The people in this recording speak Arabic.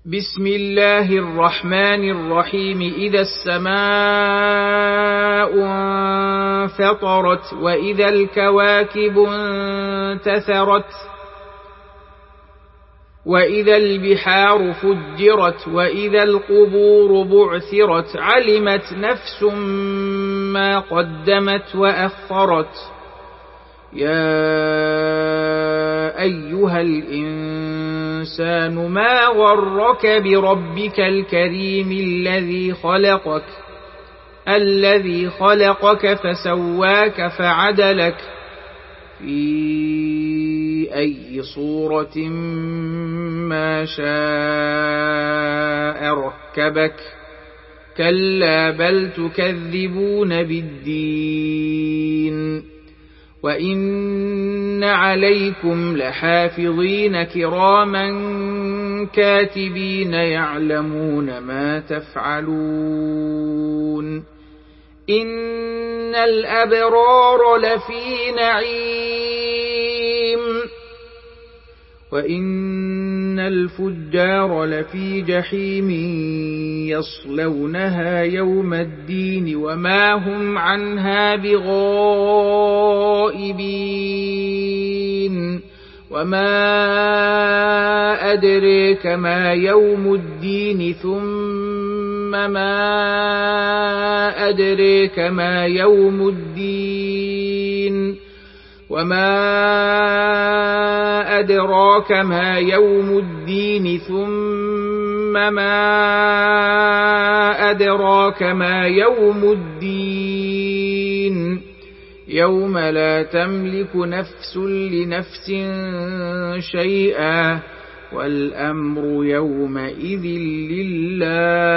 بسم الله الرحمن الرحيم. إذا السماء انفطرت وإذا الكواكب انتثرت وإذا البحار فجرت وإذا القبور بعثرت علمت نفس ما قدمت وأخرت. يا أيها الإنسان ما غرك بربك الكريم الذي خلقك فسواك فعدلك في أي صورة ما شاء ركبك. كلا بل تكذبون بالدين وإن عليكم لحافظين كراما كاتبين يعلمون ما تفعلون. إن الأبرار لفي نعيم وإن الفجار لفي جحيم يصلونها يوم الدين وما هم عنها بغائبين. وما أدريك ما يوم الدين ثم ما أدريك ما يوم الدين وما أدراك ما يوم الدين ثم ما أدراك ما يوم الدين. يوم لا تملك نفس لنفس شيئا والأمر يومئذ لله.